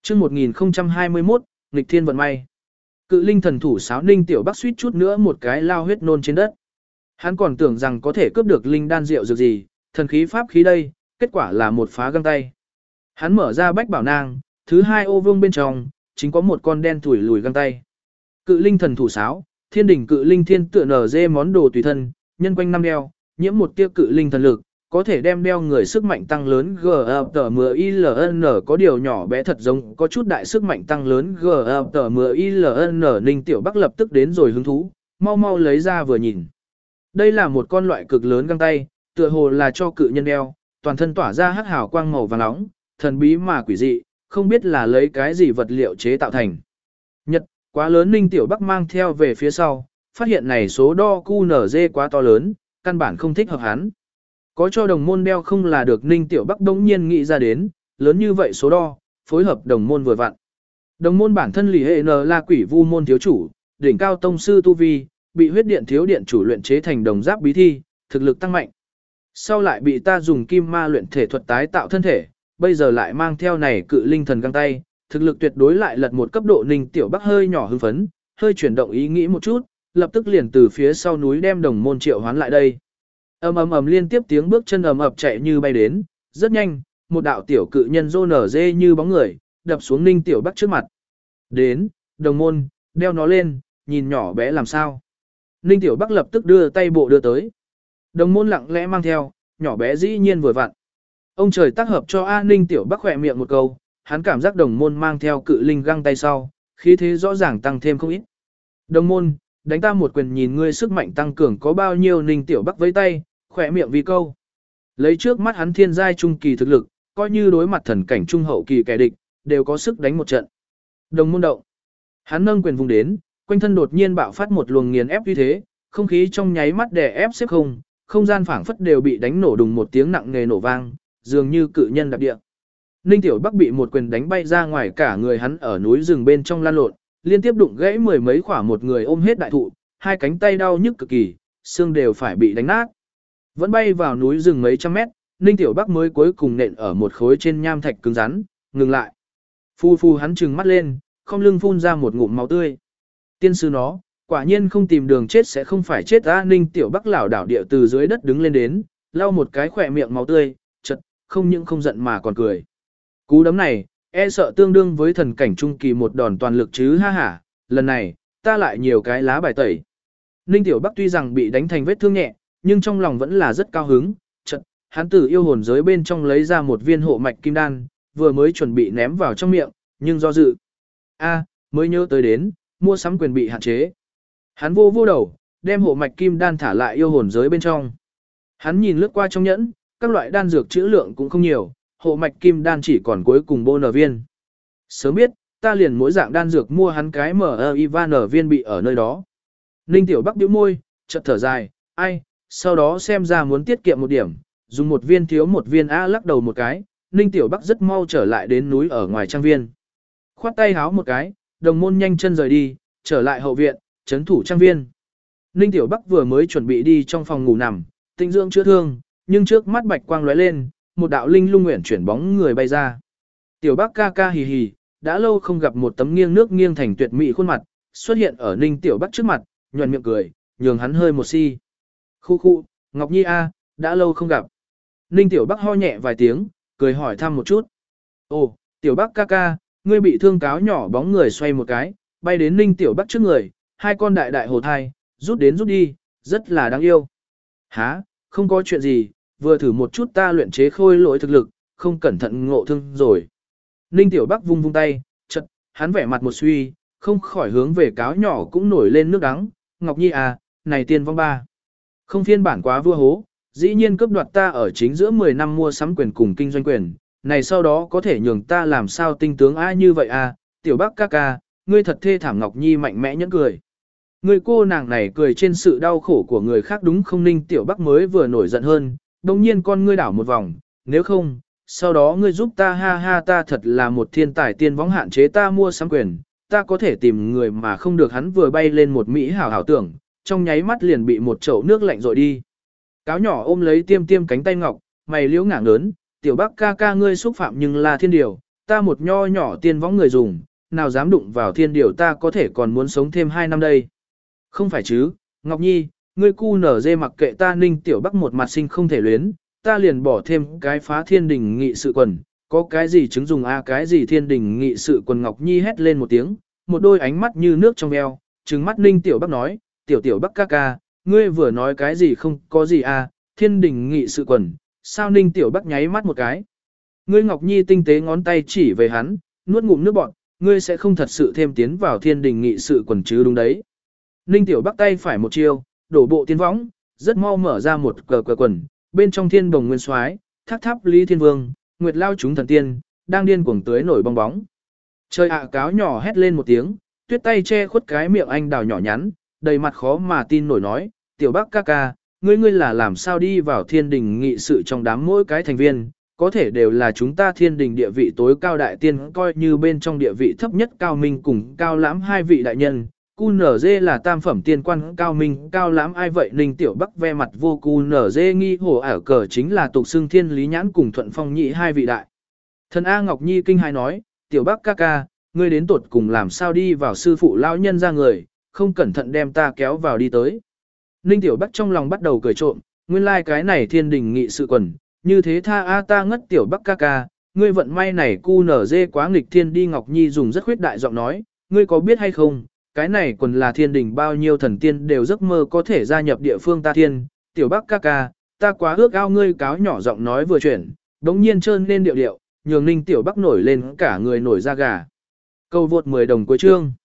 Chương 1021, nghịch thiên vận may. Cự linh thần thủ sáo Ninh Tiểu Bắc suýt chút nữa một cái lao huyết nôn trên đất. Hắn còn tưởng rằng có thể cướp được linh đan rượu dược gì, thần khí pháp khí đây, kết quả là một phá găng tay. Hắn mở ra bách bảo nang, thứ hai ô vương bên trong, chính có một con đen thủi lùi găng tay. Cự linh thần thủ sáo, thiên đỉnh cự linh thiên tựa nở dê món đồ tùy thân, nhân quanh năm đeo, nhiễm một tia cự linh thần lực, có thể đem đeo người sức mạnh tăng lớn GFTMILN có điều nhỏ bé thật giống có chút đại sức mạnh tăng lớn GFTMILN. Ninh Tiểu Bắc lập tức đến rồi hứng thú, mau mau lấy ra vừa nhìn. Đây là một con loại cực lớn găng tay, tựa hồ là cho cự nhân đeo, toàn thân tỏa ra hắc hào quang màu vàng nóng, thần bí mà quỷ dị, không biết là lấy cái gì vật liệu chế tạo thành. Nhật, quá lớn Ninh Tiểu Bắc mang theo về phía sau, phát hiện này số đo QNZ quá to lớn, căn bản không thích hợp hắn. Có cho đồng môn đeo không là được Ninh Tiểu Bắc đống nhiên nghĩ ra đến, lớn như vậy số đo, phối hợp đồng môn vừa vặn. Đồng môn bản thân lì hệ N là quỷ vu môn thiếu chủ, đỉnh cao tông sư tu vi, bị huyết điện thiếu điện chủ luyện chế thành đồng giáp bí thi, thực lực tăng mạnh. Sau lại bị ta dùng kim ma luyện thể thuật tái tạo thân thể, bây giờ lại mang theo này cự linh thần găng tay, thực lực tuyệt đối lại lật một cấp độ. Ninh Tiểu Bắc hơi nhỏ hưng phấn, hơi chuyển động ý nghĩ một chút, lập tức liền từ phía sau núi đem đồng môn triệu hoán lại đây. Ầm liên tiếp tiếng bước chân ầm ập chạy như bay đến, rất nhanh, một đạo tiểu cự nhân rô nở dê như bóng người, đập xuống Ninh Tiểu Bắc trước mặt. Đến, đồng môn, đeo nó lên, nhìn nhỏ bé làm sao. Ninh Tiểu Bắc lập tức đưa tay bộ đưa tới. Đồng môn lặng lẽ mang theo, nhỏ bé dĩ nhiên vừa vặn. Ông trời tác hợp cho A. Ninh Tiểu Bắc khỏe miệng một câu, hắn cảm giác đồng môn mang theo cự linh găng tay sau, khí thế rõ ràng tăng thêm không ít. Đồng môn, đánh ta một quyền nhìn ngươi sức mạnh tăng cường có bao nhiêu. Ninh Tiểu Bắc với tay, khỏe miệng vì câu. Lấy trước mắt hắn thiên giai trung kỳ thực lực, coi như đối mặt thần cảnh trung hậu kỳ kẻ địch, đều có sức đánh một trận. Đồng môn động. Hắn nâng quyền vùng đến, quanh thân đột nhiên bạo phát một luồng nghiền ép uy thế, không khí trong nháy mắt đè ép xếp không gian phảng phất đều bị đánh nổ đùng một tiếng nặng nề nổ vang, dường như cự nhân đạp địa. Ninh Tiểu Bắc bị một quyền đánh bay ra ngoài, cả người hắn ở núi rừng bên trong lan lộn, liên tiếp đụng gãy mười mấy khỏa một người ôm hết đại thụ, hai cánh tay đau nhức cực kỳ, xương đều phải bị đánh nát. Vẫn bay vào núi rừng mấy trăm mét, Ninh Tiểu Bắc mới cuối cùng nện ở một khối trên nham thạch cứng rắn, ngừng lại. Phu phu hắn trừng mắt lên, không lưng phun ra một ngụm máu tươi. Tiên sư nó, quả nhiên không tìm đường chết sẽ không phải chết. Ninh Tiểu Bắc lảo đảo địa từ dưới đất đứng lên đến, lau một cái khỏe miệng máu tươi, chật, không những không giận mà còn cười. Cú đấm này, e sợ tương đương với thần cảnh trung kỳ một đòn toàn lực chứ ha hả, lần này, ta lại nhiều cái lá bài tẩy. Ninh Tiểu Bắc tuy rằng bị đánh thành vết thương nhẹ, nhưng trong lòng vẫn là rất cao hứng, chật, hắn từ yêu hồn giới bên trong lấy ra một viên hộ mạch kim đan, vừa mới chuẩn bị ném vào trong miệng, nhưng do dự. Mới nhớ tới đến, mua sắm quyền bị hạn chế. Hắn vô đầu, đem hộ mạch kim đan thả lại yêu hồn giới bên trong. Hắn nhìn lướt qua trong nhẫn, các loại đan dược trữ lượng cũng không nhiều, hộ mạch kim đan chỉ còn cuối cùng bô nở viên. Sớm biết, ta liền mỗi dạng đan dược mua hắn cái MIVN viên bị ở nơi đó. Ninh Tiểu Bắc bĩu môi, chợt thở dài, sau đó xem ra muốn tiết kiệm một điểm, dùng một viên thiếu một viên lắc đầu một cái, Ninh Tiểu Bắc rất mau trở lại đến núi ở ngoài trang viên. Khoát tay háo một cái, đồng môn nhanh chân rời đi, trở lại hậu viện, trấn thủ trang viên. Ninh Tiểu Bắc vừa mới chuẩn bị đi trong phòng ngủ nằm, tinh dưỡng chữa thương, nhưng trước mắt bạch quang lóe lên, một đạo linh lung nguyện chuyển bóng người bay ra. Tiểu Bắc ca ca hì hì, đã lâu không gặp một tấm nghiêng nước nghiêng thành tuyệt mỹ khuôn mặt, xuất hiện ở Ninh Tiểu Bắc trước mặt, nhuận miệng cười, nhường hắn hơi một si. Khu, Ngọc Nhi đã lâu không gặp. Ninh Tiểu Bắc ho nhẹ vài tiếng, cười hỏi thăm một chút. Ồ, Tiểu Bắc ca ca, ngươi bị thương cáo nhỏ bóng người xoay một cái, bay đến Ninh Tiểu Bắc trước người, hai con đại đại hồ thai, rút đến rút đi, rất là đáng yêu. Hả, không có chuyện gì, vừa thử một chút ta luyện chế khôi lỗi thực lực, không cẩn thận ngộ thương rồi. Ninh Tiểu Bắc vung tay, chật, hắn vẻ mặt một suy, không khỏi hướng về cáo nhỏ cũng nổi lên nước đắng. Ngọc Nhi này tiên vong ba. Không phiên bản quá vua hố, dĩ nhiên cướp đoạt ta ở chính giữa 10 năm mua sắm quyền cùng kinh doanh quyền, này sau đó có thể nhường ta làm sao tinh tướng như vậy Tiểu Bắc ca ca, ngươi thật thê thảm. Ngọc Nhi mạnh mẽ nhẫn cười. Người cô nàng này cười trên sự đau khổ của người khác đúng không? Ninh Tiểu Bắc mới vừa nổi giận hơn, đồng nhiên con ngươi đảo một vòng, nếu không, sau đó ngươi giúp ta ha ta thật là một thiên tài tiên võng hạn chế ta mua sắm quyền, ta có thể tìm người mà không được. Hắn vừa bay lên một mỹ hảo tưởng, trong nháy mắt liền bị một chậu nước lạnh rội đi. Cáo nhỏ ôm lấy tiêm cánh tay ngọc, mày liễu ngảng lớn, Tiểu Bắc ca ca ngươi xúc phạm nhưng là thiên điều, ta một nho nhỏ tiên võng người dùng, nào dám đụng vào thiên điều ta có thể còn muốn sống thêm 2 năm đây. Không phải chứ, Ngọc Nhi, ngươi cu nở dê mặc kệ ta Ninh Tiểu Bắc một mặt sinh không thể luyến, ta liền bỏ thêm cái phá thiên đình nghị sự quần, có cái gì chứng dùng cái gì thiên đình nghị sự quần. Ngọc Nhi hét lên một tiếng, một đôi ánh mắt như nước trong veo, trừng mắt Ninh Tiểu Bắc nói, Tiểu Bắc ca ca, ngươi vừa nói cái gì không có gì thiên đình nghị sự quần, sao Ninh Tiểu Bắc nháy mắt một cái. Ngươi Ngọc Nhi tinh tế ngón tay chỉ về hắn, nuốt ngụm nước bọt, ngươi sẽ không thật sự thêm tiến vào thiên đình nghị sự quần chứ đúng đấy. Ninh Tiểu Bắc tay phải một chiêu, đổ bộ tiên võng, rất mau mở ra một cờ quần, bên trong thiên bồng nguyên soái, thác tháp Lý Thiên Vương, Nguyệt Lao chúng thần tiên, đang điên cuồng tưới nổi bong bóng. Trời ạ cáo nhỏ hét lên một tiếng, tuyết tay che khuất cái miệng anh đào nhỏ nhắn, đầy mặt khó mà tin nổi nói, Tiểu Bắc ca ca, ngươi là làm sao đi vào thiên đình nghị sự trong đám mỗi cái thành viên, có thể đều là chúng ta thiên đình địa vị tối cao đại tiên coi như bên trong địa vị thấp nhất Cao Minh cùng Cao Lãm 2 vị đại nhân. QNZ là tam phẩm tiên quan Cao Minh, Cao Lãm ai vậy? Ninh Tiểu Bắc ve mặt vô QNZ nghi hồ ảo cờ chính là tục xưng Thiên Lý Nhãn cùng Thuận Phong Nhị 2 vị đại. Thần A Ngọc Nhi kinh hãi nói, Tiểu Bắc ca ca, ngươi đến tuột cùng làm sao đi vào sư phụ lão nhân ra người, không cẩn thận đem ta kéo vào đi tới. Ninh Tiểu Bắc trong lòng bắt đầu cười trộm, nguyên lai cái này thiên đình nghị sự quần, như thế tha ta ngất Tiểu Bắc ca ca, ngươi vận may này QNZ quá nghịch thiên đi. Ngọc Nhi dùng rất khuyết đại giọng nói, ngươi có biết hay không, cái này quần là thiên đình bao nhiêu thần tiên đều giấc mơ có thể gia nhập địa phương ta thiên, Tiểu Bắc ca ca, ta quá ước ao ngươi. Cáo nhỏ giọng nói vừa chuyển, đống nhiên trơn lên điệu, nhường Ninh Tiểu Bắc nổi lên cả người nổi da gà. Câu vượt 10 đồng cuối chương.